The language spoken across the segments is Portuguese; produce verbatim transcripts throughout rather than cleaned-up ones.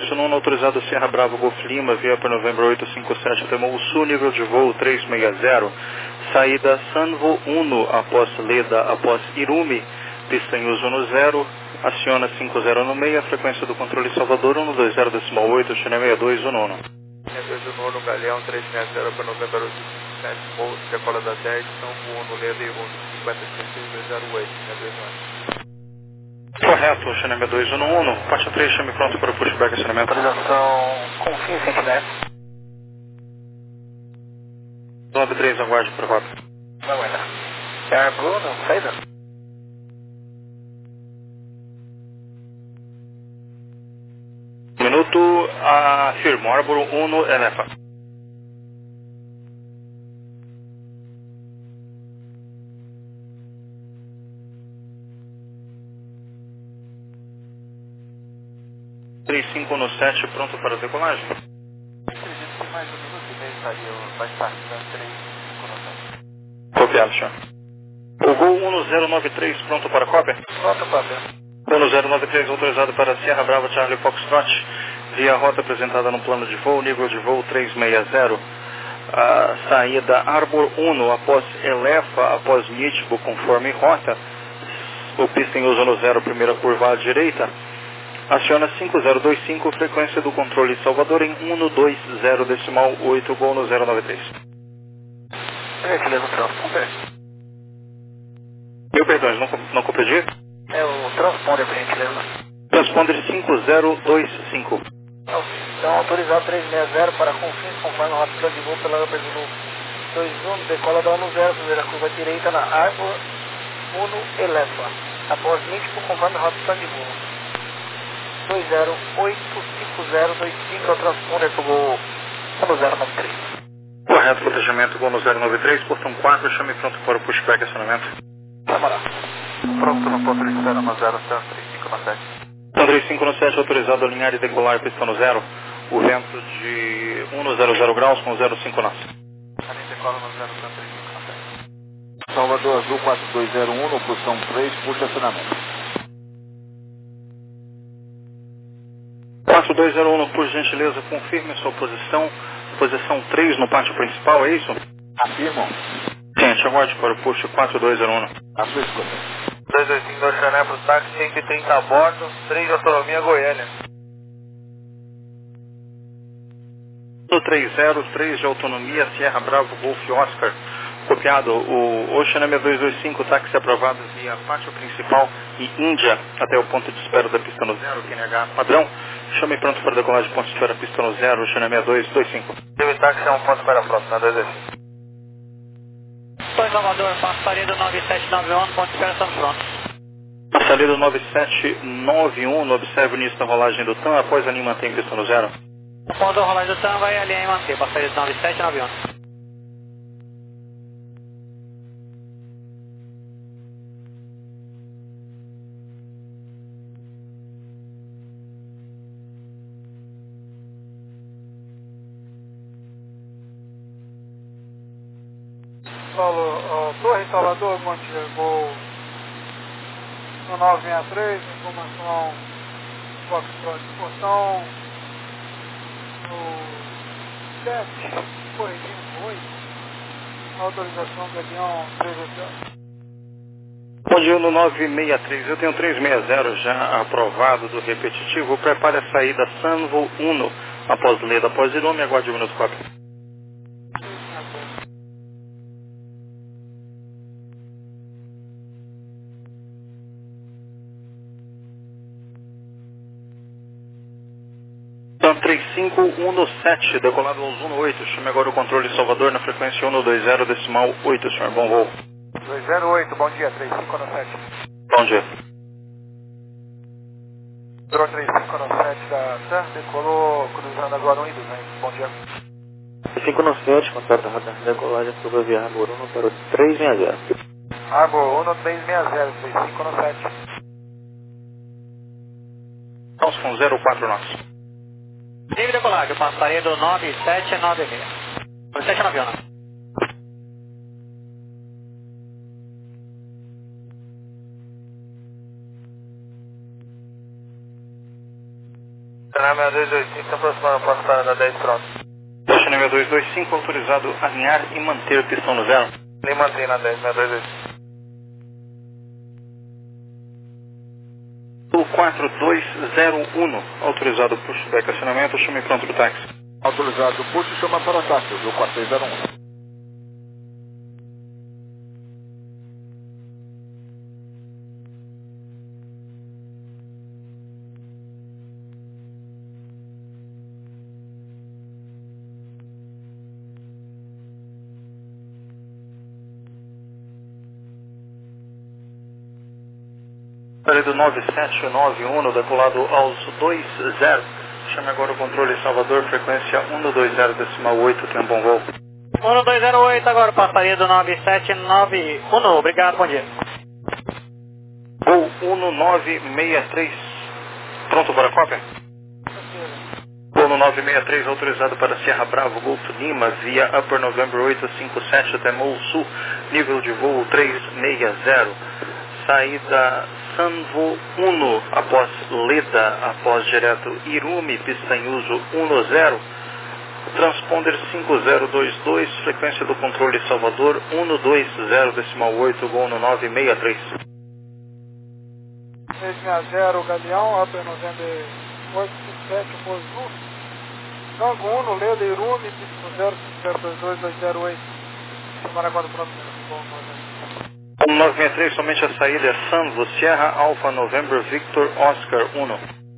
frequência no um, autorizado Sierra Bravo Golf Lima, via para Novembro oito cinco sete, Temou Sul, nível de voo três seis zero, saída Sanvo uno, após Leda, após Irumi, pista em uso no zero, aciona cinco zero no meio, frequência do controle Salvador um dois zero decimal oito, China sessenta e dois no nono. sessenta e dois no nono, Galeão três seis zero para Novembro oito cinco sete, voo, decola da dez, Sanvo uno, Leda e Irumi, cinquenta e seis dois zero oito, sessenta e dois no ano. Correto, China sessenta e dois no nono, faixa três, chame pronto para pushback acionamento. Autorização com fim Sentinel. nove três, aguarde para rota. Vai aguardar. Air Bruno, saída. Minuto, afirmo, Arbor um, Elefa. três cinco no sete, pronto para decolagem. Acredito que mais um minuto e meio estaria, vai estar dando três cinco no sete. Copiado, senhor. O Gol um zero nove três, pronto para cópia? Pronto, cópia. um zero nove três, autorizado para Sierra Brava Charlie Foxtrot, via rota apresentada no plano de voo, nível de voo três seis zero. A saída Arbor um, após Elefa, após Nitbo, conforme rota. O pista em uso no zero, primeira curva à direita. Aciona cinco zero dois cinco, frequência do controle Salvador em um dois zero decimal oito, Gol no zero nove três. Gentileza, transponder. Meu perdão, não, não compreendi? É o transponder, por gentileza. Transponder cinco zero dois cinco. Então, autorizado três seis zero para confins, conforme a rota de voo pela Upper Zulu dois um, decola da um zero, primeira curva direita na Arbor um Elefa. Após Nitbo, conforme a rota de voo. dois zero oito cinco zero dois cinco, é o transponder para o Gol um zero nove três. Correto, protegimento Gol no zero nove três, portão quatro, chame pronto para o pushback acionamento. Camarada. Pronto no ponto de espera no zero, três cinco no sete. três cinco no sete, autorizado a alinhar e decolar pista no zero. O vento de um zero zero graus com zero cinco nós. Ali decola no zero, três cinco no sete. Salvador Azul quatro dois zero um, posição três, puxa acionamento. quatro dois zero um, por gentileza, confirme sua posição. Posição três no pátio principal, é isso? Afirmam. Gente, aguarde para o push quatro dois zero um. A sua escolha. dois dois cinco do Xané para o táxi, cento e trinta a bordo, três de autonomia Goiânia. três zero três de autonomia, Sierra Bravo Golf Oscar. Copiado, o Ocean M dois dois cinco, táxi aprovado via pátio principal e Índia até o ponto de espera da pista no zero, Q N H padrão. Chame pronto para decolagem, ponto de espera, pista no zero, Ocean M dois dois cinco. Teve táxi é um ponto para a próxima, dois dois cinco. Oi, Salvador, passaria do nove sete nove um, ponto de espera, estamos prontos. Passaria do nove sete nove um, observe o início da rolagem do T A M, após a linha mantém pista no zero. Quando a rolagem do T A M vai alinhar e manter, passaria do nove sete nove um. Paulo, uh, Torre Salvador, Monte Voo no nove seis três, informação Foxtrot, portão no sete, corrigindo oito, autorização Galeão três oito zero. Bom dia, no nove seis três, eu tenho três seis zero já aprovado do repetitivo, prepare a saída Sanvo um, após Leda, após Irome, aguarde um minuto quatro. três cinco um no sete, decolado aos um oito, chame agora o controle Salvador na frequência um dois zero decimal oito, senhor, bom voo. dois zero oito, bom dia, três cinco no sete. Bom dia. Entrou três cinco no sete da T A M, decolou cruzando agora um e duzentos, bom dia. cinco no sete, contato da radar de decolagem sobre via Arbor um para o três seis zero. Arbor um, três seis zero, três cinco no sete. Estamos com zero quatro nós. Livre decolagem, passaria do nove sete nove seis. nove sete nove um. seis dois dois cinco, está aproximando, passando na dez, pronto. Ocean seis dois dois cinco, autorizado a alinhar e manter pistão no zero. Nem mantém na dez, seis dois dois cinco. O quatro dois zero um, autorizado pushback acionamento, chame pronto do táxi. Autorizado push, chama para táxi, o quatro dois zero um. Do nove sete nove um, decolado aos dois zero. Chame agora o controle Salvador, frequência um dois zero decimal oito, tem um bom voo. um dois zero oito agora, passaria do nove sete nove um, obrigado, bom dia. Voo um nove seis três, pronto para a cópia? Voo nove seis três, autorizado para Sierra Bravo, Golf Lima, via Upper November oito cinco sete, até Mou Sul, nível de voo três seis zero. Saída Sanvo um, após Leda, após direto Irumi, pista em uso um zero, transponder cinco zero dois dois, frequência do controle Salvador um dois zero decimal oito, gol no nove seis três. seis seis zero, Galeão, Upper November oito cinco sete, Mozu Sul, Sango um, Leda Irumi, pista no zero cinco zero dois dois dois zero oito, chamar quatro pronto, um nove seis três, somente a saída é Sanvo, Sierra Alpha November Victor Oscar um.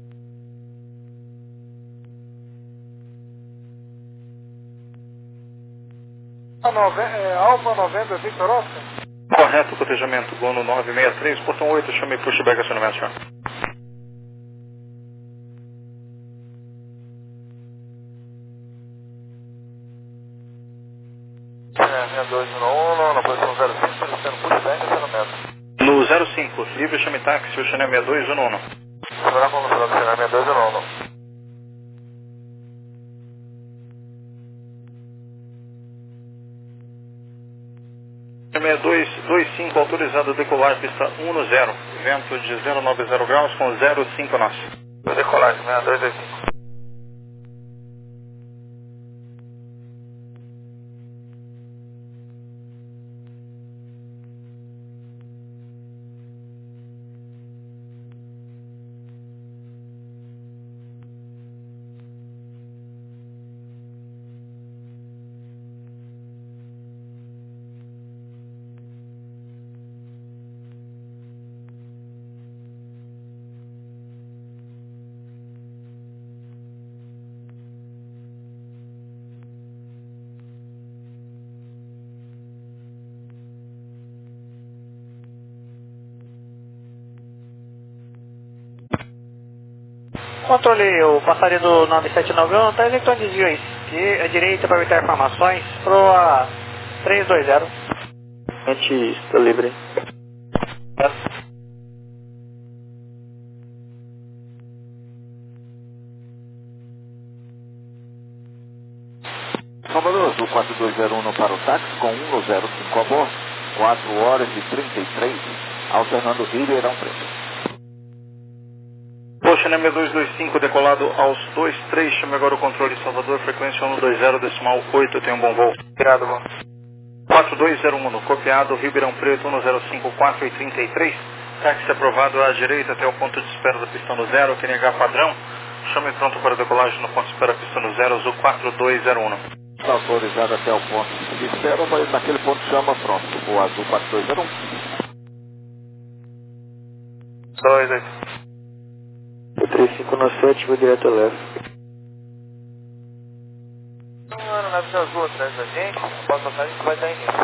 É, Alfa November Victor Oscar? Correto, cotejamento, gol no nove seis três, portão oito, chame pushback acionamento, senhor. seis dois um, na posição zero cinco, solicitando pushback acionamento. No zero cinco, livre chame táxi, o Channel seis dois um um. Será como será do Channel seis dois um um. seis dois dois cinco, autorizado a decolar, pista um zero, vento de zero nove zero graus com zero cinco nós. Decolagem seis dois dois cinco. Controle, o passaria do nove sete nove um, está executando desvio aí. À direita para evitar informações, proa três dois zero. A gente está livre. Salvador, do quatro dois zero um para o táxi com um zero cinco a bordo, quatro horas e trinta e três, alternando Ribeirão Preto. Poxa, seis dois dois cinco, decolado aos dois três, chame agora o controle Salvador, frequência um dois zero decimal oito, tem um bom voo. Obrigado, bom. quatro dois zero um, copiado, Ribeirão Preto um zero cinco quatro e trinta e três, táxi aprovado à direita até o ponto de espera da pista no zero, Q N H padrão, chame pronto para decolagem no ponto de espera pista no zero, Azul quatro dois zero um. Está autorizado até o ponto de espera, mas naquele ponto chama pronto, o Azul quatro dois zero um. dois dois. O três cinco nove sete, vou direto a leste. Um ano na Vila Azul atrás da gente, após passar a gente vai dar início.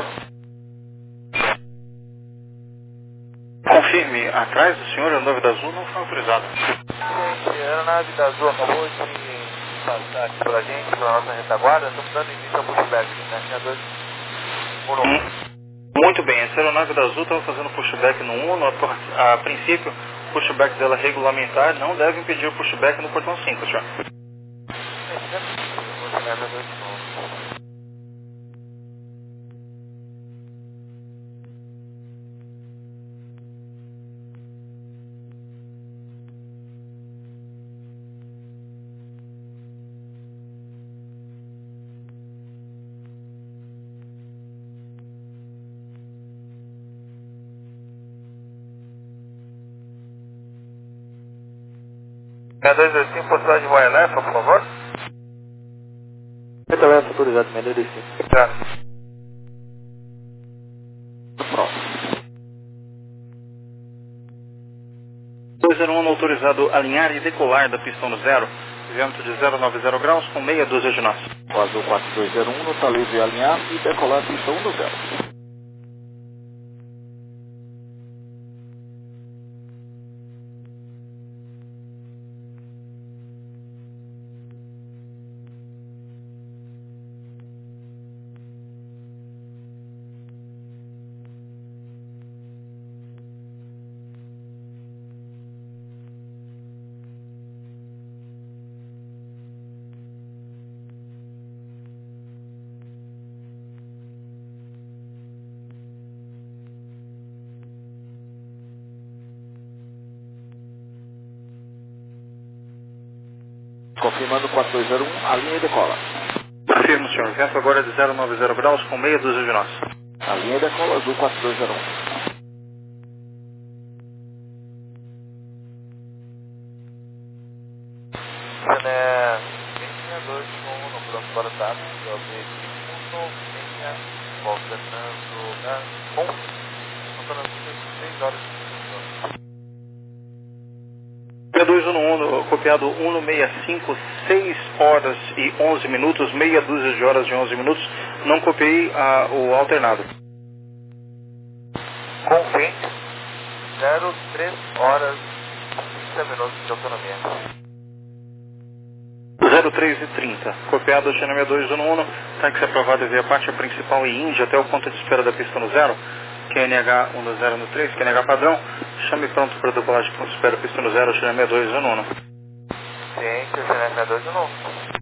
Confirme, atrás do senhor, a nave da Azul não foi autorizada. Gente, a aeronave da Azul acabou de passar aqui pela gente, pela nossa retaguarda, estamos dando início ao pushback, né? seis dois um. Hum, muito bem, essa aeronave da Azul estava fazendo pushback no um, a, a princípio, o pushback dela regulamentar não deve impedir o pushback no portão cinco, senhor. seis dois dois cinco, possibilidade de voar Elefa, por favor. Elefa, autorizado, seis dois dois cinco. Tá. dois zero um autorizado alinhar e decolar da pista no zero. Vento de zero nove zero graus com meia dúzia de nós. O Azul quatro dois zero um está livre alinhar e decolar pista um no zero. Confirmando quatro dois zero um, alinha e decola. Confirmo, senhor. Vento agora de zero nove zero graus com meia dúzia de nós. Alinha e decola, Azul quatro dois zero um. Né, seis dois um, no pronto para o tato, que é o B um, seis, voltando na com, voltando seis horas de seis dois um um, copiado um seis cinco, seis horas e onze minutos, meia dúzia de horas de onze minutos. Não copiei ah, o alternado. com vinte, zero três horas e trinta minutos de autonomia. zero três e trinta. Copiado China seis dois um um, táxi aprovado via parte principal e Índia até o ponto de espera da pista no zero. Q N H um zero um três, Q N H padrão. Chame pronto para decolagem ponto de espera pista no zero, China seis dois um um. Ciente, China seis dois um um.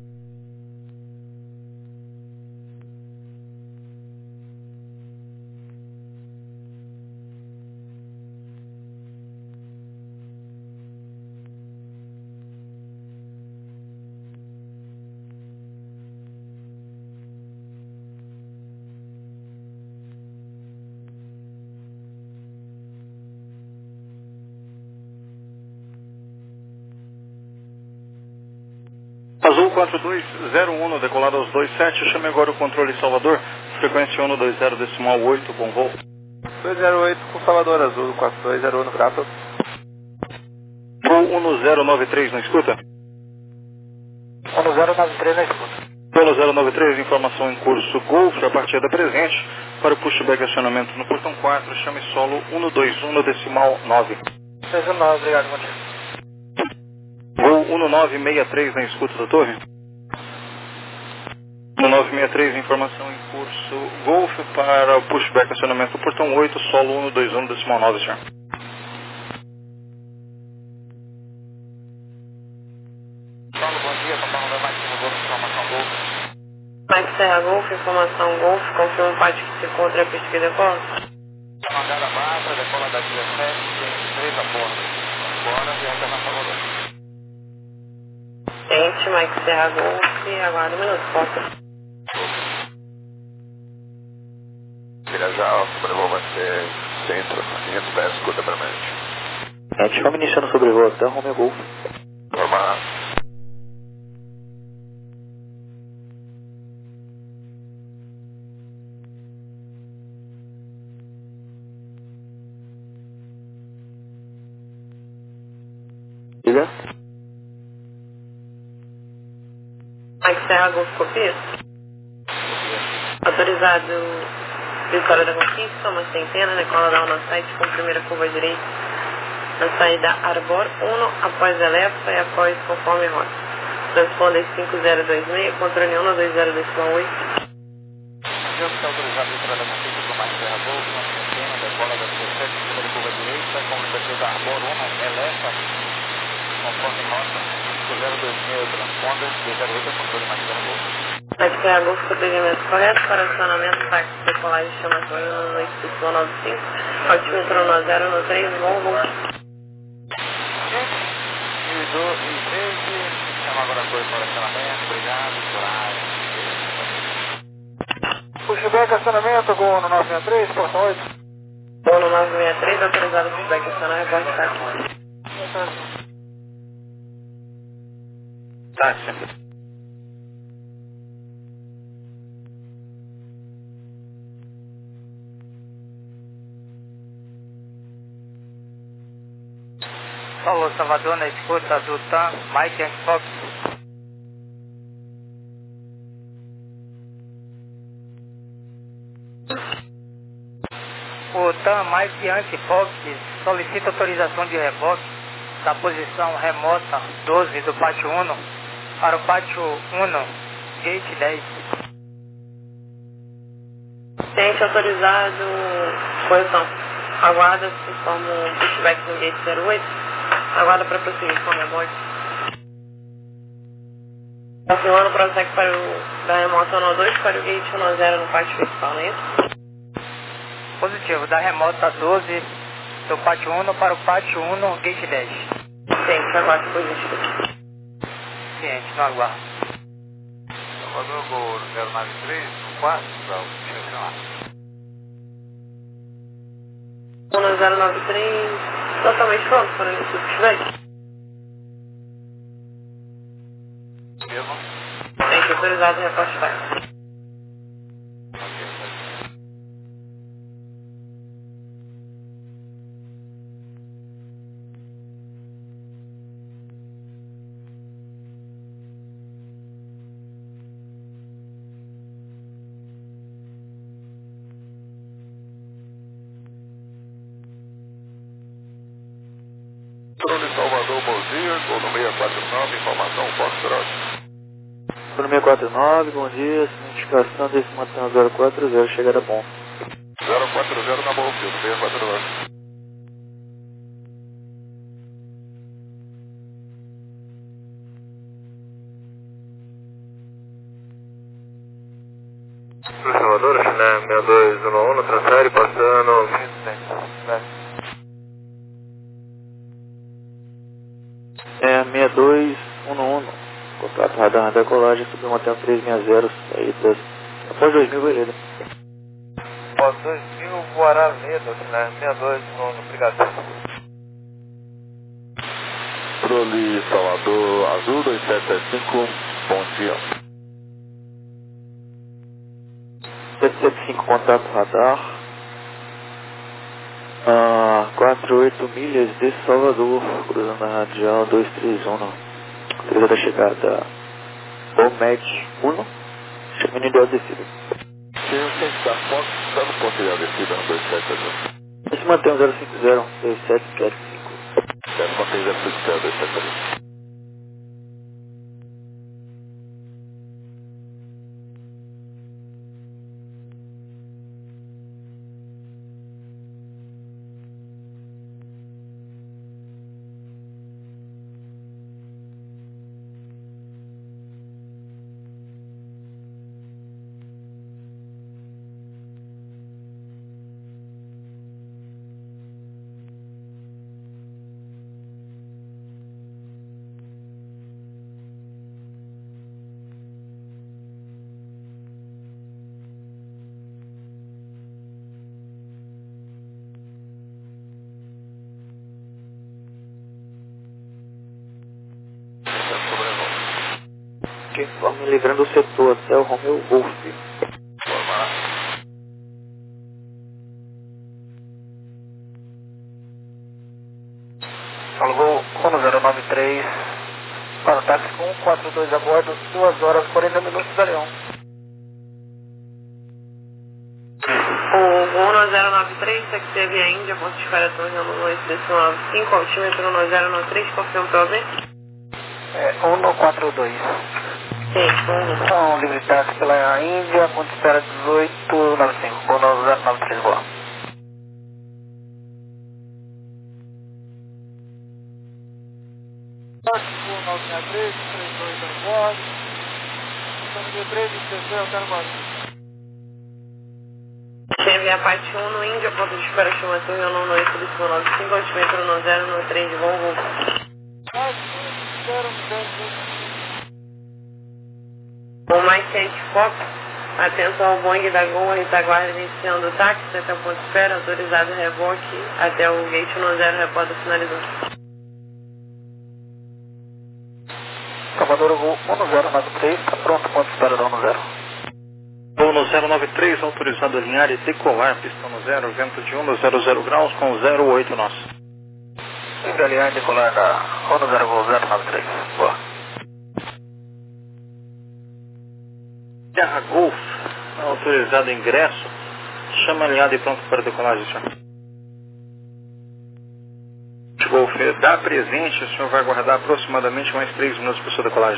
Azul quatro dois zero um, decolado aos dois sete, chame agora o controle Salvador, frequência um dois zero decimal oito, bom voo. dois zero oito com Salvador, Azul quatro dois zero um, graça. Voo um zero nove três, não escuta? um zero nove três na escuta. um zero nove três, informação em curso Golf, a partida presente, para o pushback acionamento no portão quatro, chame solo um dois um decimal nove. seis um nove, obrigado, bom dia. Voo um nove seis três na escuta da torre. um nove seis três, informação em curso Golf para o pushback acionamento do portão oito, solo um dois um decimal nove, senhor. Paulo, bom dia, Papai November Martins, Golf, informação Golf. Mike Serra Golf, informação Golf, confirma o parte que se encontra a pista que decola. Chamada baixa, decola da dezessete, tem três a bordo. Agora, viaja na Salvador. Gente, Mike Serra Golf, aguarda um minuto, posso? Viraja alto, sobrevoamento centro, quinhentos pés, escuta para mente. Gente, vamos iniciando sobre voo até Romeo Golf. Normal. Diga. Mike Serra Golf, copia? Autorizado Vitória da Conquista, uma centena, decola da Alna sete com primeira curva direita, na saída Arbor um, após Elefa e após conforme rota. Transponder cinco zero dois seis, controle um dois zero decimal oito. Já está autorizado Vitória da Conquista para mais Serra Golf, uma centena, decola da dezessete, primeira curva direita, com o da Arbor um, Elefa, conforme rota, cinco zero dois seis, transponder, dois zero oito, controle mais Serra Golf. Mike Serra Golf, procedimento correto para acionamento, táxi decolagem chamatório no noite Y nove cinco, altímetro no zero no três, bom voo. E dois e treze, chama agora a coisa para acionamento, obrigado, horário. Pushback acionamento com no nove seis três, porta oito. Bom no nove seis três, autorizado pushback acionar, reporte táxi. Táxi. Paulo Salvador na escuta do T A M, Mike Yankee Fox. O T A M Mike Yankee Fox solicita autorização de reboque da posição remota doze do pátio um para o pátio um, gate dez. Cliente autorizado, posição. Aguarda-se como pushback no gate zero oito. Aguarda para prosseguir com a rebote. Confirmando, prossegue para o da remota um dois para o gate um zero no pátio principal, não é isso? Positivo, da remota doze do pátio um para o pátio um, gate dez. Ciente, aguarde positivo. Ciente, no aguardo. Salvador, voo zero nove três, quatro, para o estacionar. um zero nove três, totalmente pronto para o início do pushback. Mesmo? Tem que autorizado o reporte vai. Salvador, bom dia, gol no seis quatro nove, informação, Foxtrot. Gol no seis quatro nove, bom dia, identificação desse Matão zero quatro zero, chegada bom. zero quatro zero na boa, filho, seis quatro nove. Salvador, China seis dois um um, no transfere, passando vinte e sete. É, seis dois um um, contato radar na decolagem, subiu uma Matheus três seis zero, saídas após dois mil, beleza. Após dois mil, voará Ledo, né? seis dois um um, obrigado. Proli, Salvador, Azul dois sete sete cinco, bom dia. sete sete cinco, contato radar. Ah, quatro oito milhas de Salvador, cruzando a radial dois três um, autoriza da chegada Omed um, chamando ideal descida. Senhor Centro da Fox, dando ponto ideal descida no dois sete zero. Esse mantém zero cinco zero, dois sete sete cinco. Deve manter zero cinco zero, dois sete zero. Me livrando do setor até o Romeo Golf. Alô, um zero nove três, para o táxi com um quatro dois a bordo, duas horas e quarenta minutos da Leão. O um zero nove três, taxi via Índia, ponto de espera Torre nove nove cinco, altímetro um zero nove três, confirma P O V? É, um quatro dois. Sim, São livre táxi pela Índia, ponto de espera dezoito noventa e cinco, um zero nove três, boa. Táxi nove seis três, três dois a bordo. Estamos três de C C, eu quero barulho. Chevy Apache um no Índia, ponto de espera chama Torre um nove cinco, altímetro um zero nove três de Volvo. O Mike Yankee Fox, atenção ao Boeing da Gol, retaguarda iniciando o táxi até o ponto de espera, autorizado o reboque até o gate um zero, reporta finalizou. Salvador Salvador Gol um zero nove três, está pronto, ponto de espera da um zero. Voo no zero nove três, autorizado a alinhar e decolar, pista no zero, vento de um zero zero graus com zero oito nós. Livre alinhar e decolar da um zero Gol zero nove três. Boa. Terra Golf, autorizado ingresso, chama alinhado e pronto para decolagem, senhor. Golf dá presente, o senhor vai aguardar aproximadamente mais três minutos para sua decolagem.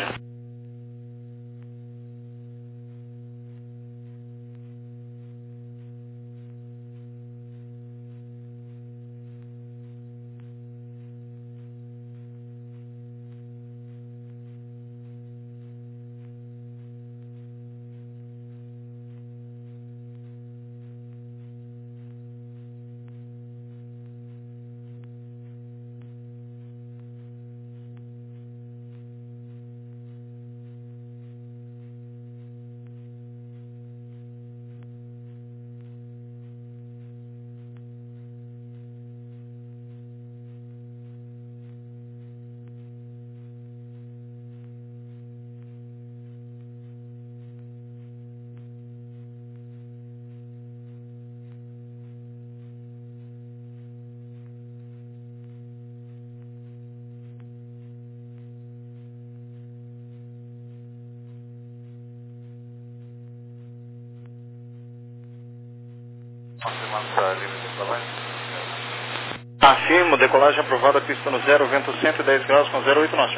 Afirmo, decolagem aprovada, pista no zero, vento cento e dez graus com zero oito nós.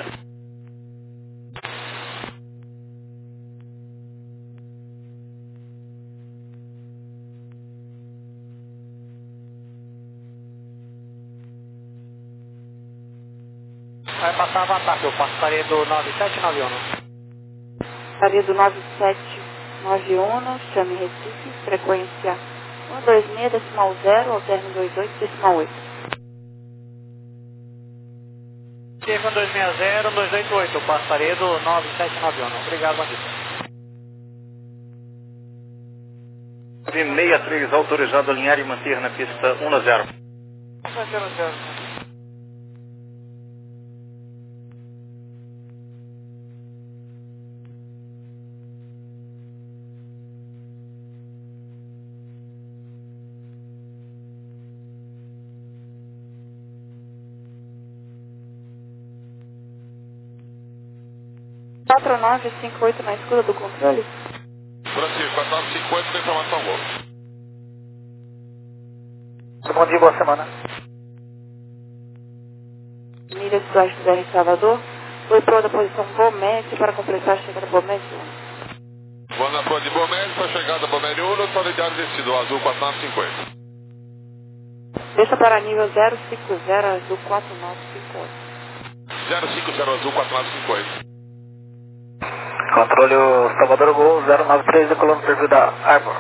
Vai passar a ataque, eu passo Paredo nove sete nove um. Paredo nove sete nove um, chame Recife, frequência um dois seis decimal zero, ao término dois oito decimal oito. Recife um dois seis zero, um dois oito oito, passo Paredo nove sete nove um. Obrigado, bandido. nove seis três, autorizado a alinhar e manter na pista um a zero. zero zero. quatro nove cinco oito na escuta do controle. Francisco, quatro nove cinco oito, tem informação boa. Bom dia, boa semana. Milhas do José de Salvador. Foi para a posição Bomete para completar a chegada Bomete um. Vou na proa de Bomete para a chegada Bomete um, totalidade descido, azul quatro nove cinco oito. Deixa para nível zero cinco zero, azul quatro nove cinco oito. zero cinco zero, azul quatro nove cinco oito. Controle o Salvador Gol zero nove três, decolando o perfil da Arbor.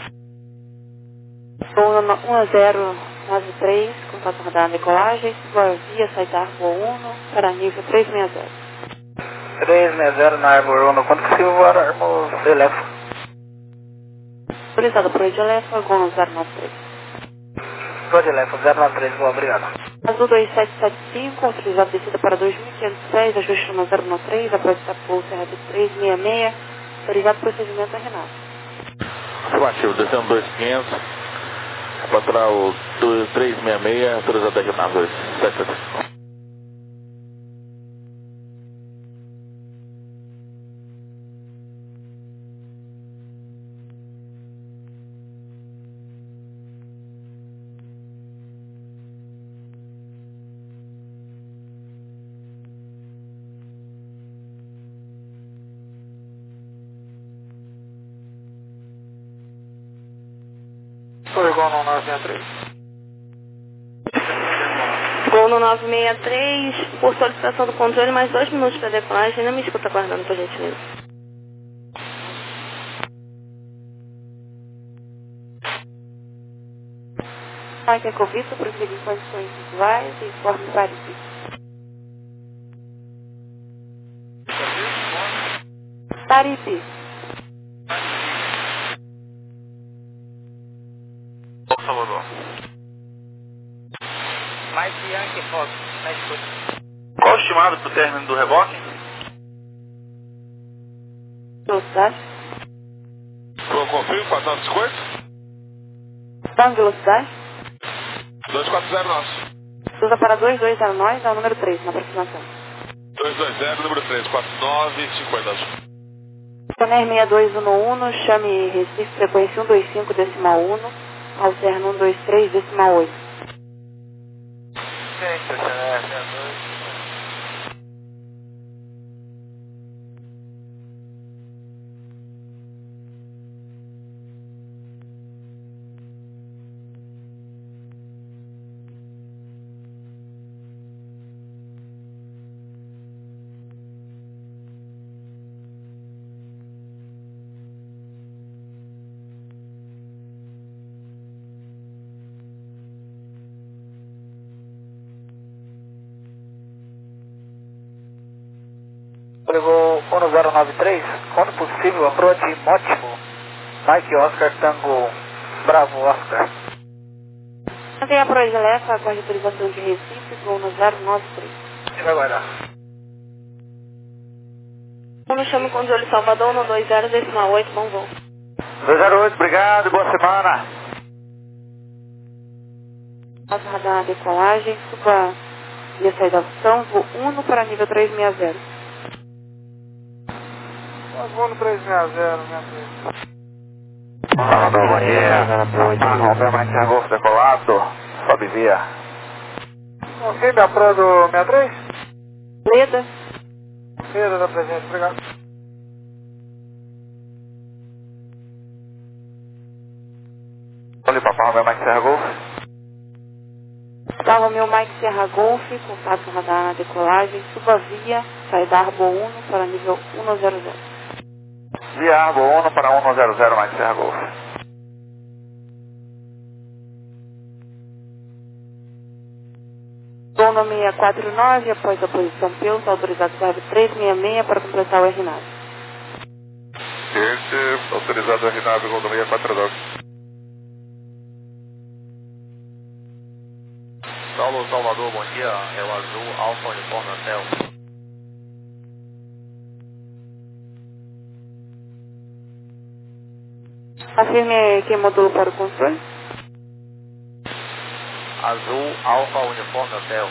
um zero nove três, contato radar decolagem, boa via, saída Arbor um, para nível três seis zero. três seis zero na Arbor um, quanto possível voar Arbor Elefa. Autorizado por Edelefa, Gol zero nove três. Pode Elefa, zero nove três, boa, obrigado. Azul dois sete sete cinco, autorizado descida para dois mil quinhentos e seis, ajuste no zero nove três, após Itapou, Serra de três seis seis, autorizado procedimento a Renato. Afirmativo, descendo dois mil e quinhentos, para trás o três seis seis, autorizado a Renato, dois sete sete cinco. Foi igual no nove seis três. Gol no nove seis três, por solicitação do controle, mais dois minutos para decolagem. Não me escuta aguardando, por gentileza. Mike Ecovito, prosseguir em condições visuais e informe Paripe. Paripe. Salvador. Mike Yankee Fox, na escuta. Qual o estimado para o término do reboque? velocidade. Eu confirmo, quatro nove cinco oito. Banco velocidade. dois quatro zero nosso. Usa para dois dois zero nove, é o número três, na aproximação. dois dois zero, número três, quatro nove cinco oito. Toner seis dois um um, chame Recife, frequência um dois cinco decimal um, alterno um dois três decimal oito. Sim, estacionar seis dois. Pegou um zero nove três, quando possível, approach Mótimo, Mike Oscar Tango Bravo Oscar. Mantém a Proelefa com a autorização de Recife, voo no zero nove três. Você vai guardar. Quando chama o controle Salvador no dois zero decimal oito, bom voo. dois zero oito, obrigado, boa semana. Nossa radar decolagem, suba via saída da opção, voo um para nível trezentos e sessenta. Nós vamos no trezentos e sessenta, minha filha. Salvador, bom dia. Arroba mais Golf decolado. Sobe via. Ok, da Pro do sessenta e três? Leda. Leda da presente, obrigado. Olha, papai, Romeo mais Golf. Tá, Romeo Mike Serra Golf, contato radar na decolagem, suba via saída Arbor um para nível cento e zero. Via Arbor um para cento mais Serra Golf. Voo no seiscentos e quarenta e nove, após a posição Pilsa, autorizado serve trezentos e sessenta e seis para completar o R nove. Esse, autorizado R nove, voo no seiscentos e quarenta e nove. Saulo Salvador, bom dia. É o Azul Alfa Uniforme Hotel. Afirme que módulo para o controle. Azul Alfa Uniforme Hotel.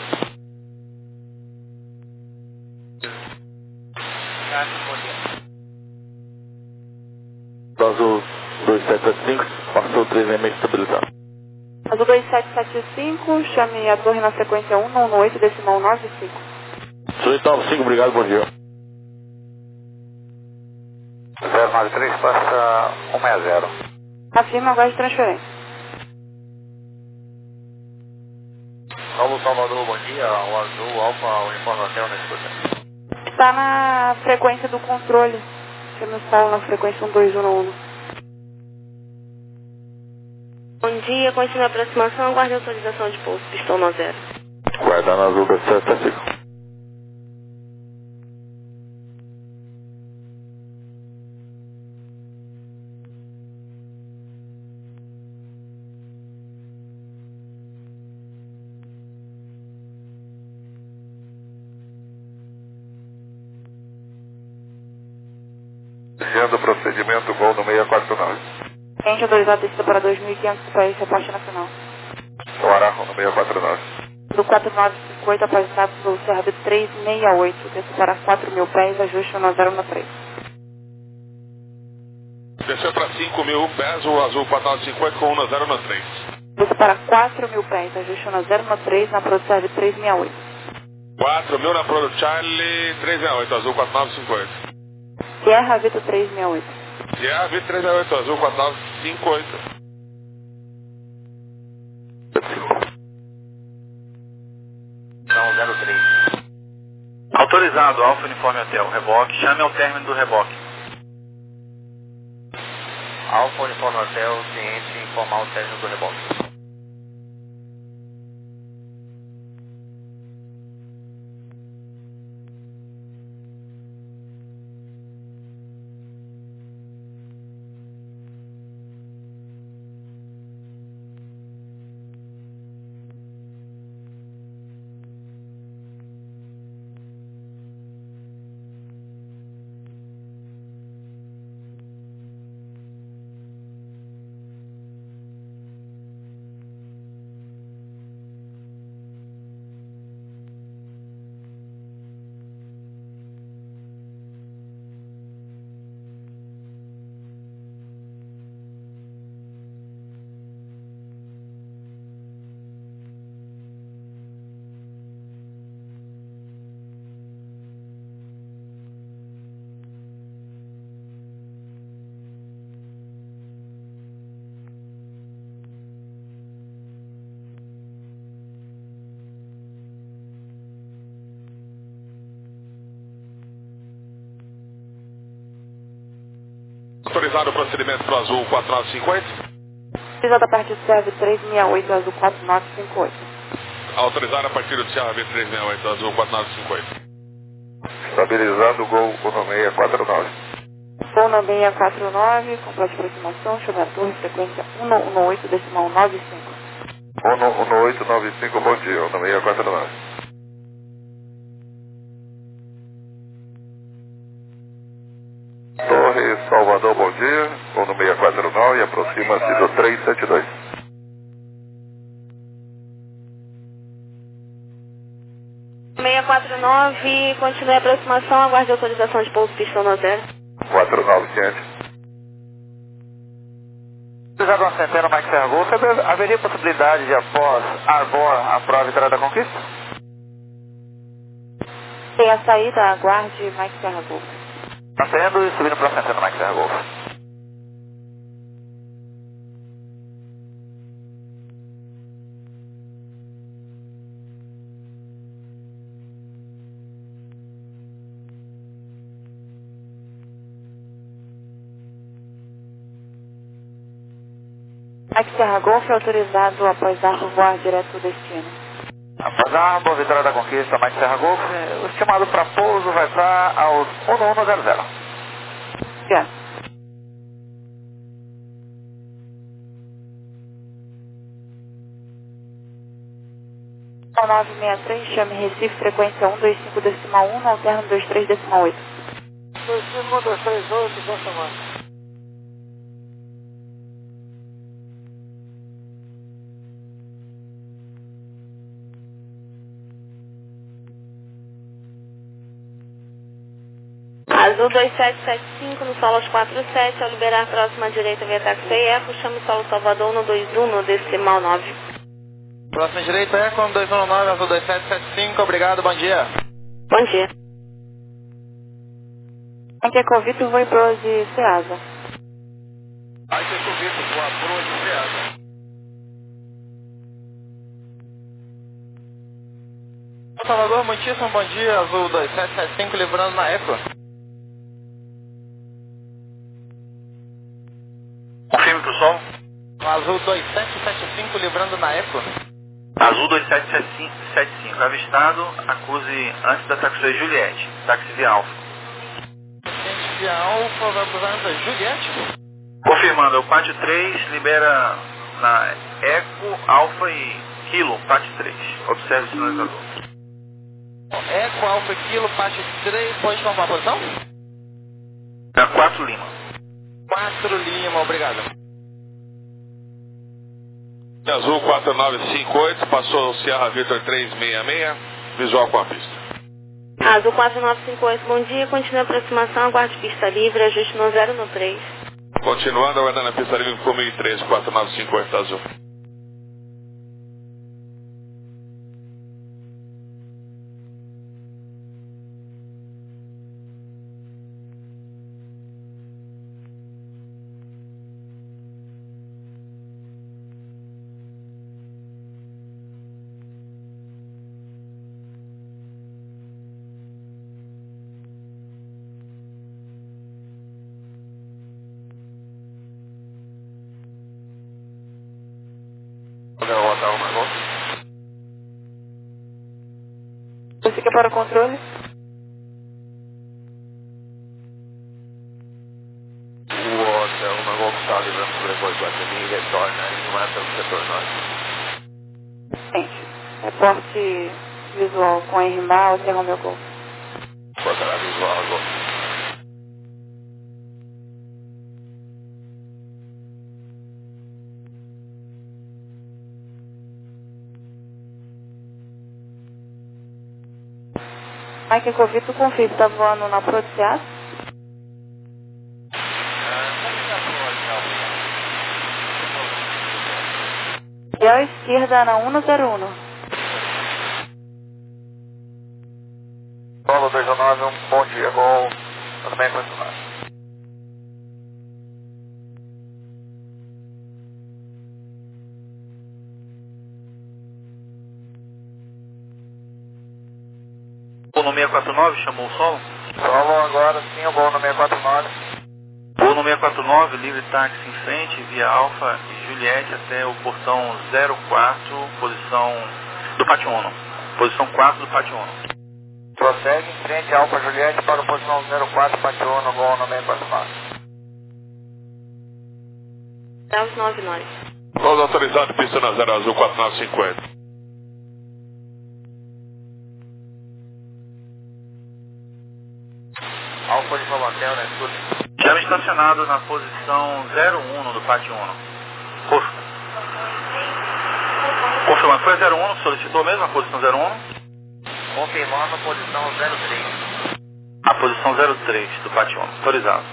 Azul dois sete sete cinco, passou três e meio estabilizado. Azul dois sete sete cinco, chame a torre na sequência um nove oito decimal nove cinco. Suíte nove cinco, obrigado, bom dia. zero nove três, passa cento e sessenta. Afirma a voz de transferência. Saulo Salvador, bom dia. O Azul Alfa Uniforme Hotel na escuta. Está na frequência do controle. Chame o Saulo na frequência um dois um um. Bom dia, continue a aproximação, aguarde a autorização de pouso, pistão no zero. Guardando Azul dois sete sete cinco. Iniciando o procedimento, voo no seiscentos e quarenta e nove. Cliente autorizado descida para dois mil e quinhentos do país, reporte nacional. Soará, no seiscentos e quarenta e nove. Do quatro nove cinco oito, após o status do Serra B trezentos e sessenta e oito, desce para quatro mil pés, ajuste no zero um três. Desceu para cinco mil pés, o Azul quatro nove cinco oito com cento e três. Desce para quatro mil pés, ajuste no zero um três, na Pro Serra B trezentos e sessenta e oito. quatro mil na Pro Charlie trezentos e sessenta e oito, Azul quatro nove cinco oito. Sierra Vitor trezentos e sessenta e oito. Sierra V trezentos e sessenta e oito, Azul quatro nove cinco oito. Não, zero três. Autorizado, Alfa Uniforme Hotel, reboque, chame ao término do reboque. Alfa Uniforme Hotel, cliente informar o término do reboque. Autorizado o procedimento para o azul quatro nove cinco oito. Autorizado a partir do Serve três seis oito, azul quatro nove cinco oito. Autorizado a partir do Sierra V três seis oito, azul quatro nove cinco oito. Estabilizando o Gol uno seis quatro nove. Gol uno seis quatro nove, complete aproximação, chama a torre, frequência um um oito decimal nove cinco. um um oito nove cinco, bom dia, uno seis quatro nove. Torre Salvador, bom dia, uno seis quatro nove, aproxima-se do três sete dois. seis quatro nove, continue a aproximação, aguarde a autorização de pouso pista no zero. quatro nove quente. Autorizado uma centena, Mike Serra Golf, haveria possibilidade de após Arbor a prova entrada da conquista? Tem a saída, aguarde Mike Serra Golf. Tá saindo e subindo para a centena, Mike Serra Golf. Mike Serra Golf é autorizado após Arbor voar direto ao destino. Após Arbor, vitória da conquista, Mike Serra Golf, o estimado para pouso vai estar aos um um zero zero. Yeah. nove seis três, chame Recife, frequência um dois cinco decimal um, alterno dois três decimal oito. dois cinco um dois três oito, já chamando. Azul dois sete sete cinco, no solo quatro sete, ao liberar a próxima direita via táxi e eco, chame o solo Salvador no dois um no decimal nove. Próxima direita, Eco no dois um nove, Azul dois sete sete cinco, obrigado, bom dia. Bom dia. Aqui é Covito, vou em proa de Ceasa. Aqui é Covito, voa proa de Ceasa. Salvador, muitíssimo bom dia, Azul dois sete sete cinco, livrando na Eco. Confirme para o sol. Azul dois sete sete cinco, livrando na Eco. Azul dois sete sete cinco, avistado, acuse antes da taxi Juliette, táxi via Alfa. Gente via Alfa vai acusar antes da Juliette? Confirmando, é o Pátio três, libera na Eco, Alfa e Kilo, Pátio três. Observe o sinalizador. Eco, Alfa, Kilo, Pátio três, pode tomar a posição? É quatro Lima. quatro Lima, obrigado. Azul quatro nove cinco oito, passou o Sierra Victor três seis seis, visual com a pista. Azul quatro nove cinco oito, bom dia, continue a aproximação, aguarde pista livre, ajuste no zero no três. Continuando, aguardando a pista livre com mil e treze, quatro nove cinco oito, Azul. Você quer para o controle? O hotel, uma Golf está livrando por depois do Guatemi, retorna em um até o setor norte. Gente, reporte visual com R M A, Hotel Romeo Golf. Portará visual agora. Mike Covito, confirma, está voando na Pro de Ceasa? E à esquerda na um zero um. Solo dois um nove, um bom dia, Gol, tudo bem com isso? Voo no seis quatro nove, chamou o solo? Solo agora sim, o Gol no seis quatro nove. Voo no seis quatro nove, livre táxi em frente, via Alfa e Juliette até o portão zero quatro, posição do pátio um. Posição quatro do pátio um. Prossegue em frente, Alfa Juliette para o posição zero quatro, pátio um, voo no seis quatro nove. Graus nove nove. Pouso autorizado, pista na zero azul quatro nove cinco zero. Alfa de Novotel, né? Escute. Chame estacionado na posição zero um do pátio um. Roxo. Confirmando, foi a zero um, solicitou mesmo a posição zero um? Confirmando a posição zero três. A posição zero três do pátio um, autorizado.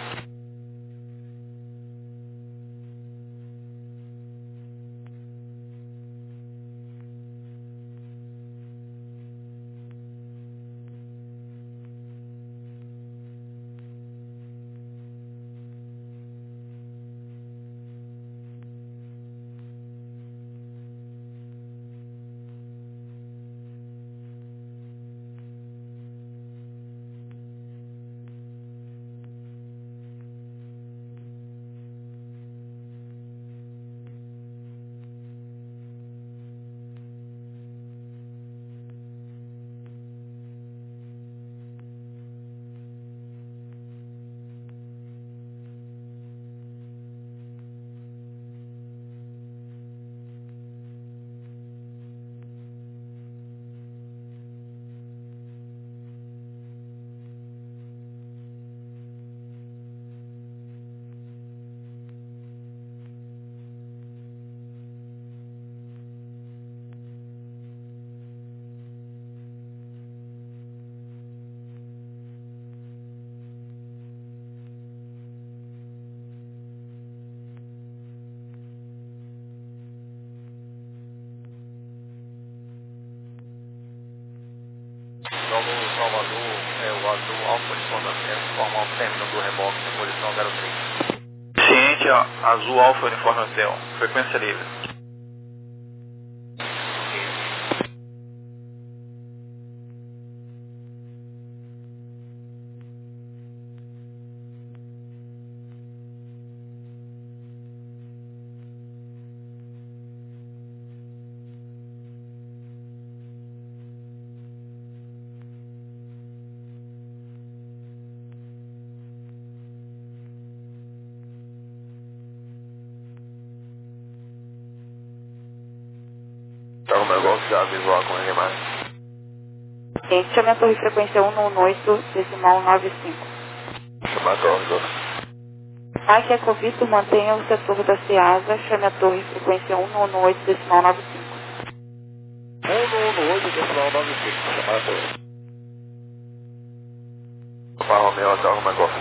Salvador, é o azul Alfa de Sonda, forma o término do reboque na posição zero três. Ciente, ó, azul Alfa Uniforme Hotel, frequência livre. Então o negócio já visual com ele mais. Gente, chame a torre frequência um um oito, decimal nove cinco. Chama a torre, Golf. Mike Ecovito, mantenha o setor da CEASA, chame a torre frequência um um oito, decimal nove cinco. um um oito, decimal nove cinco, chamar a torre. Papa Romeo até o Golf.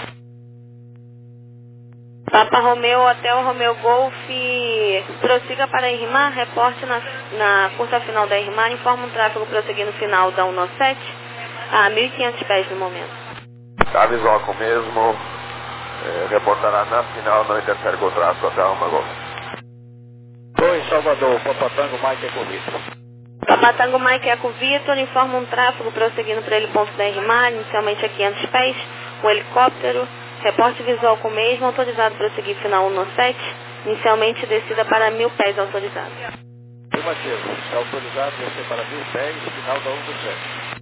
Papa Romeo, Hotel Romeo Golf, prossiga para Irmar, reporte na, na curta final da Irmar, informa um tráfego prosseguindo final da cento e sete a mil e quinhentos pés no momento. Tá visual com o mesmo, é, reportará na final, não interfere com o tráfego até o Golf. Tô em Salvador, Papatango Mike Ecovito. Papatango Mike Ecovito, informa um tráfego prosseguindo para ele ponto da Irmar, inicialmente a quinhentos pés, um helicóptero. Reporte visual com o mesmo, autorizado para prosseguir final cento e sete, inicialmente descida para mil pés autorizado. Afirmativo, está autorizado descer para mil pés, final da cento e sete.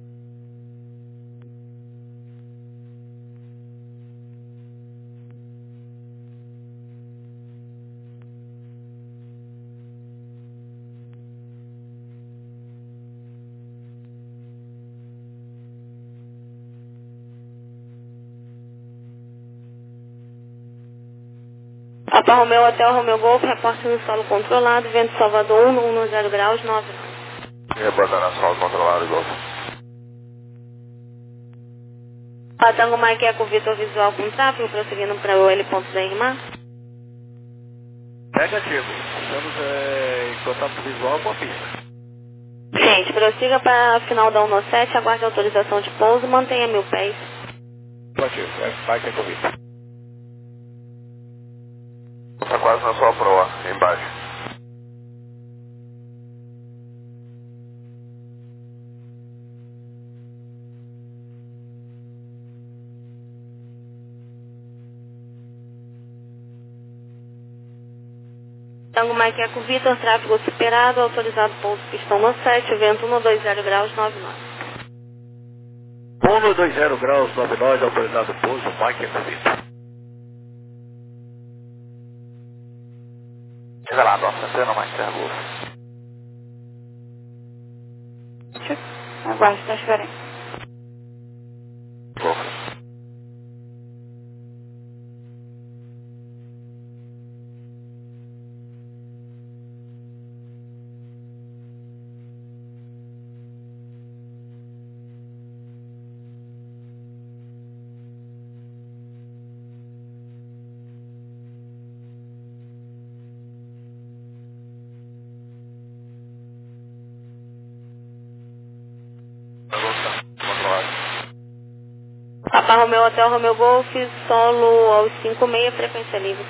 Papa Romeo, Hotel Romeo Golf, reporte no solo controlado, vento Salvador um zero graus, nove nove. Reportará solo controlado, Golf. Patango Mike Eco Vitor visual com tráfego, prosseguindo para o L ponto da Irmã. Negativo, estamos é, em contato visual com a pista. Gente, prossiga para a final da cento e sete, aguarde a autorização de pouso, mantenha mil pés. Negativo, é Mike Ecovito. Está quase na sua proa, embaixo. Tango Mike Eco Vitor, tráfego superado, autorizado pouso pistão no sete, vento um dois zero graus nove nove. um dois zero graus nove nove, autorizado pouso, Mike Eco Vitor. Revelado, Centeno, Mike Serra Golf. Aguarde transferência. Golf. Papa Romeu Hotel Romeu Golf, solo aos cinco meia, frequência livre.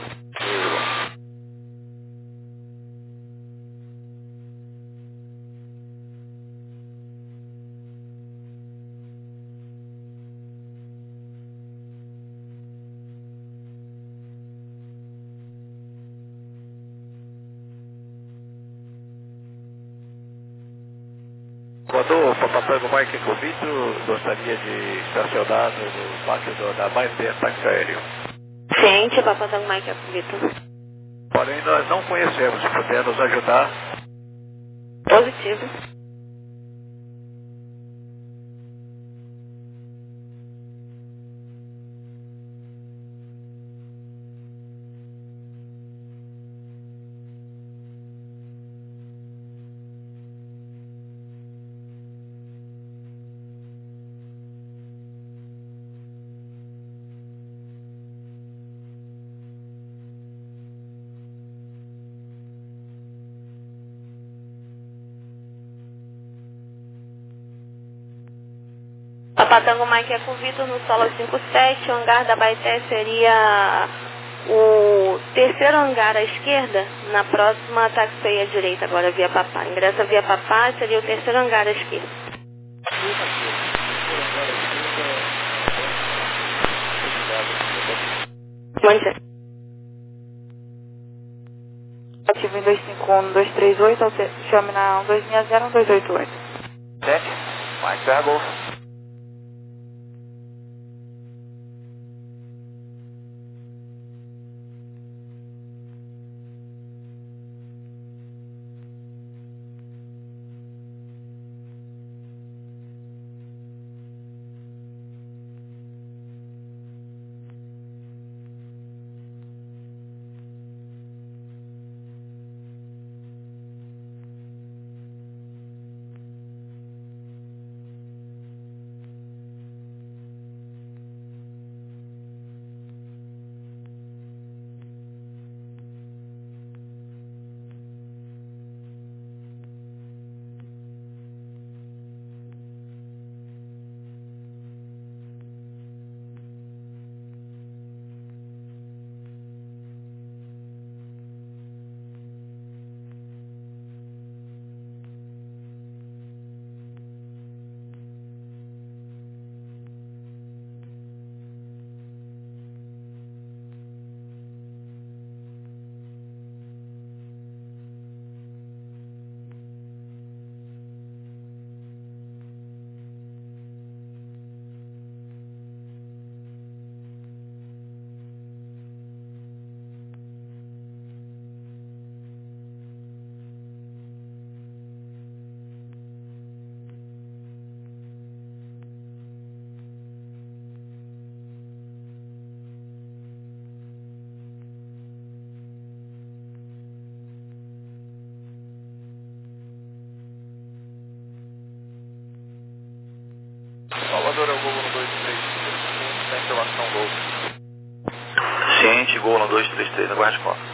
Quando o Papatango Mike Eco Vitor gostaria de estacionar no parque do, da Maitê Táxi Aéreo. Ciente, Papa Tango Mike Eco Vitor. Porém, nós não conhecemos, se puder nos ajudar. Positivo. Papa Tango Mike Eco Vitor no solo cinco sete, o hangar da Baité seria o terceiro hangar à esquerda, na próxima taxi à direita, agora via Papá. Ingressa via Papá, seria o terceiro hangar à esquerda. Mande. Ativo em dois cinco um, dois três oito, chame na um dois seis zero, um dois oito oito. sete, Mike Serra Golf. Salvador é o Gol no dois três três, sem informação Gol. Ciente, Gol no dois três três, aguarde conta.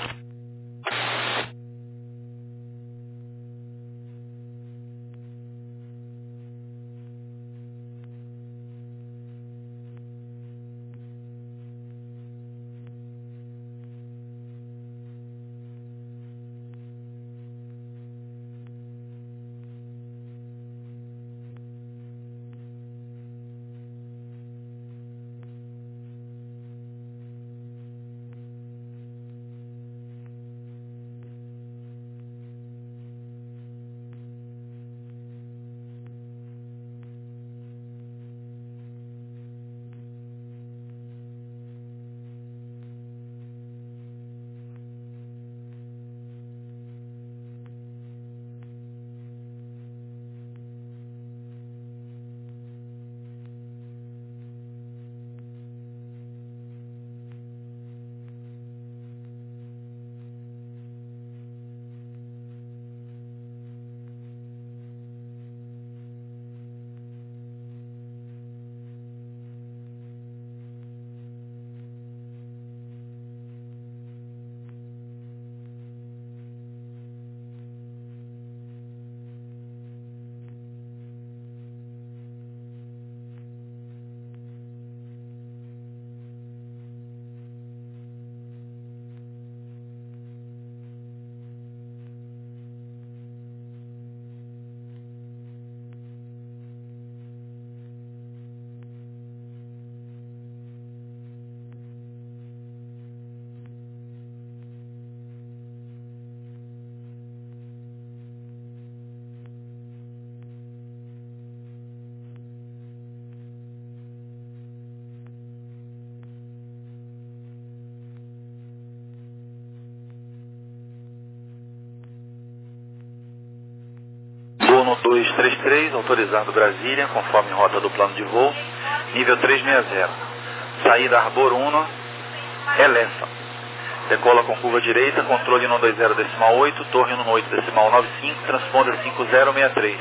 dois três três, autorizado Brasília, conforme rota do plano de voo, nível trezentos e sessenta. Saída Arbor um, Elefa. Decola com curva direita, controle no dois zero decimal oito, torre no oito decimal nove cinco, transponder cinco zero seis três.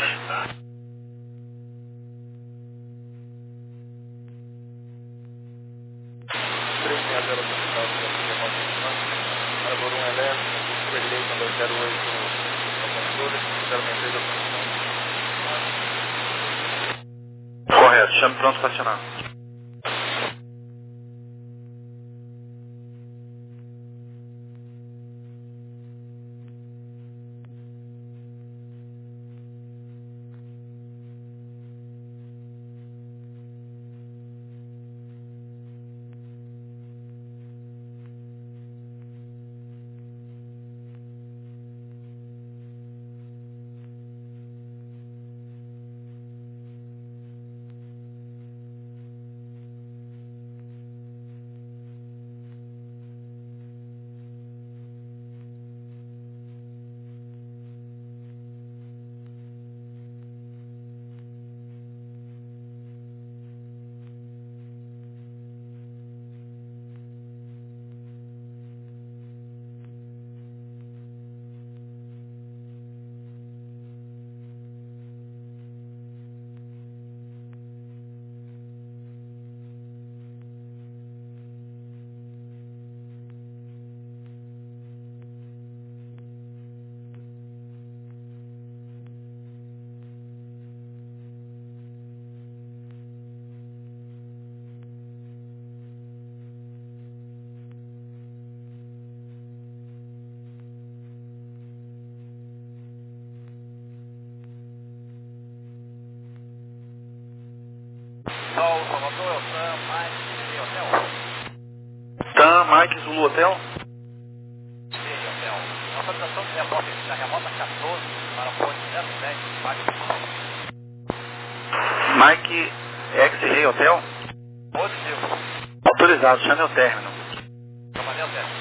três seis zero autorizado Brasília, Arbor um Elefa, curva direita dois zero oito no controle, cinco zero seis três autorizado. Correto, chame pronto para acionar. Sol, Salvador, Tam, Mike, Zulu Hotel. Tam, Mike, Zulu Hotel. Zulu Hotel. Autorização de remota, da remota quatorze para ponte zero sete, Mike, X-Ray Hotel. positivo. Autorizado, chame o término. Chamanei o término.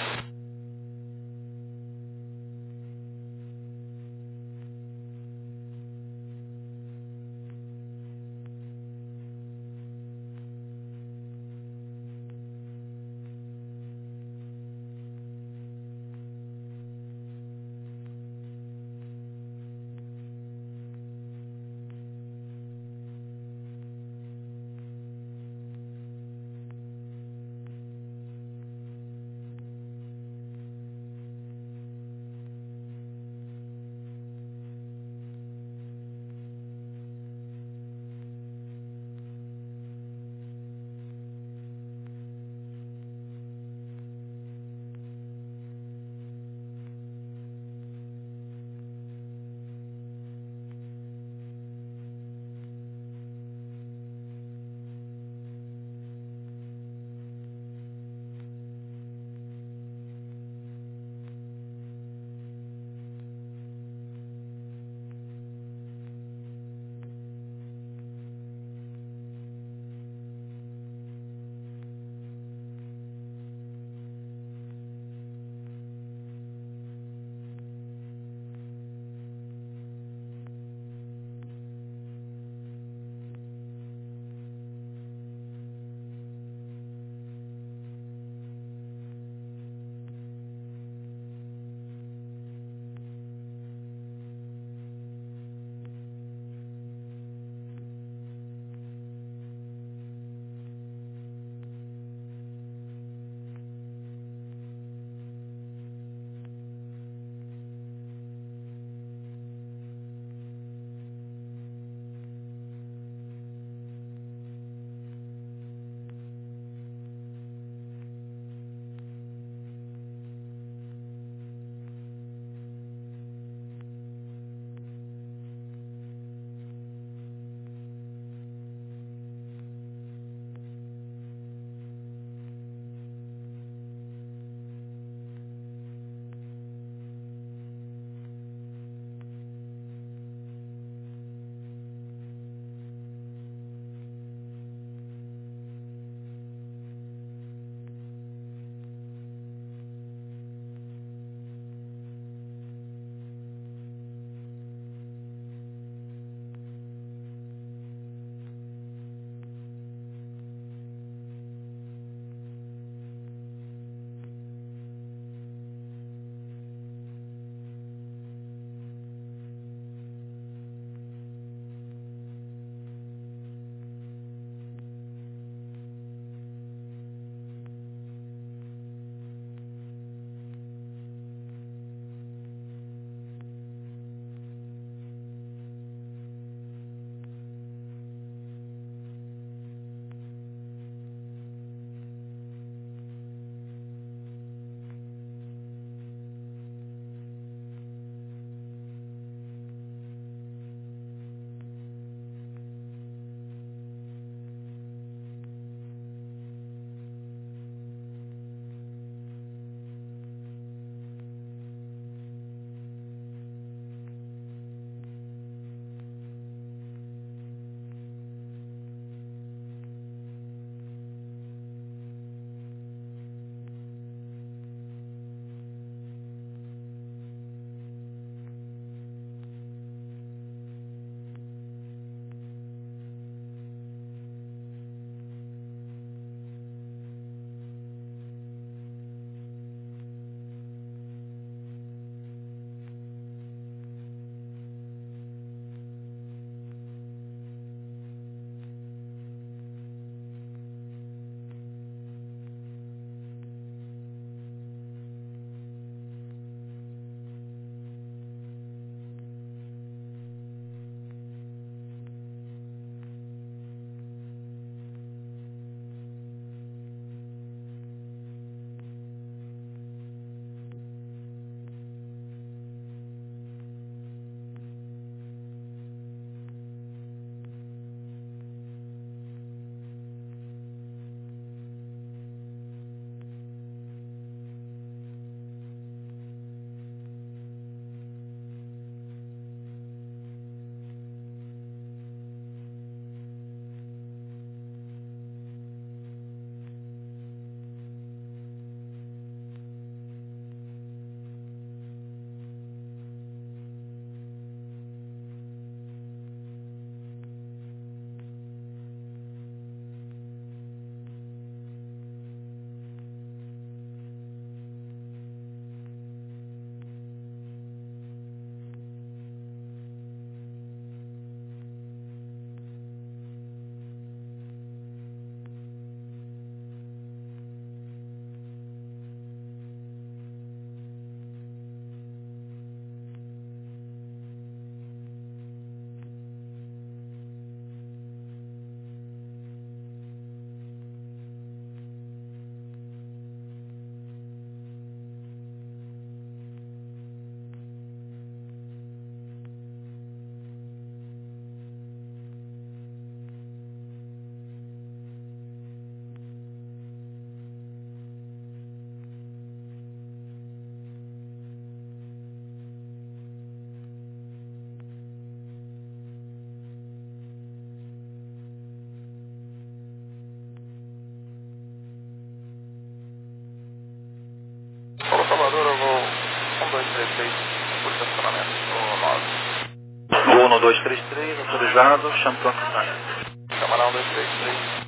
três três, por estacionamento no nove. Voo um dois três três, autorizado, chame para saia. Camarão dois três três.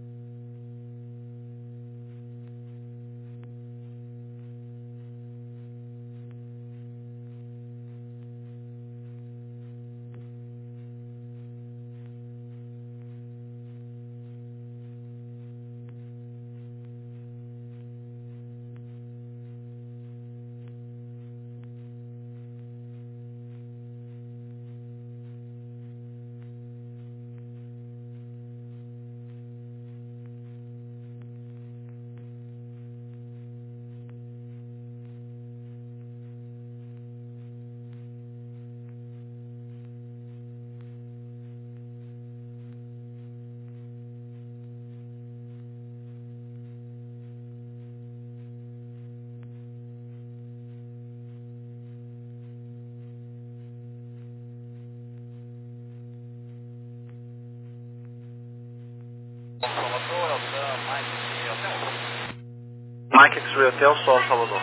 Mike X-Ray Hotel, Sol, Salvador.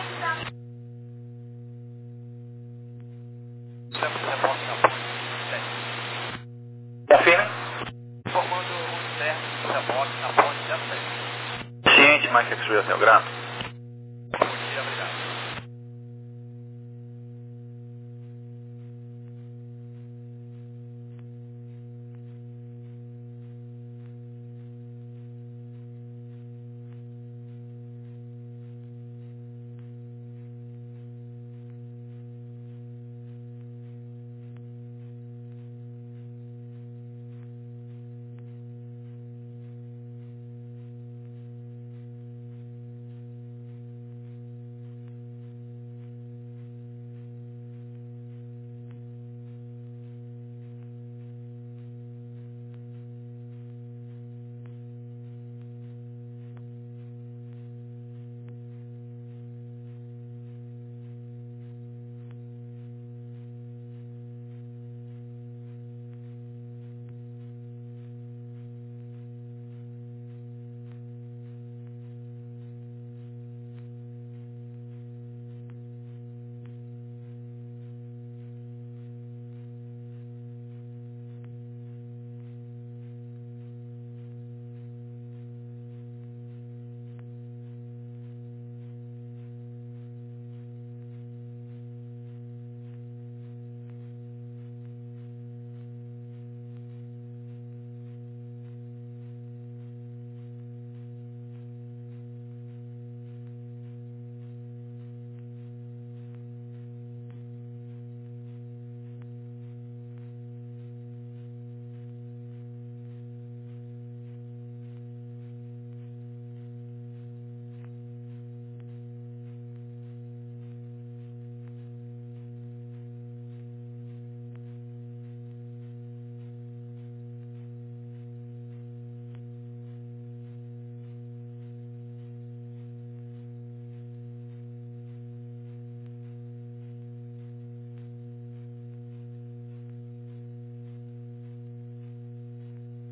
Confirme. Informando o certo, reboque na ponte dezessete. Ciente, Mike X-Ray Hotel, grato. Bom dia, obrigado.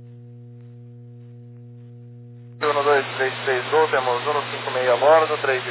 um dois três três, temos um cinco seis a bordo, três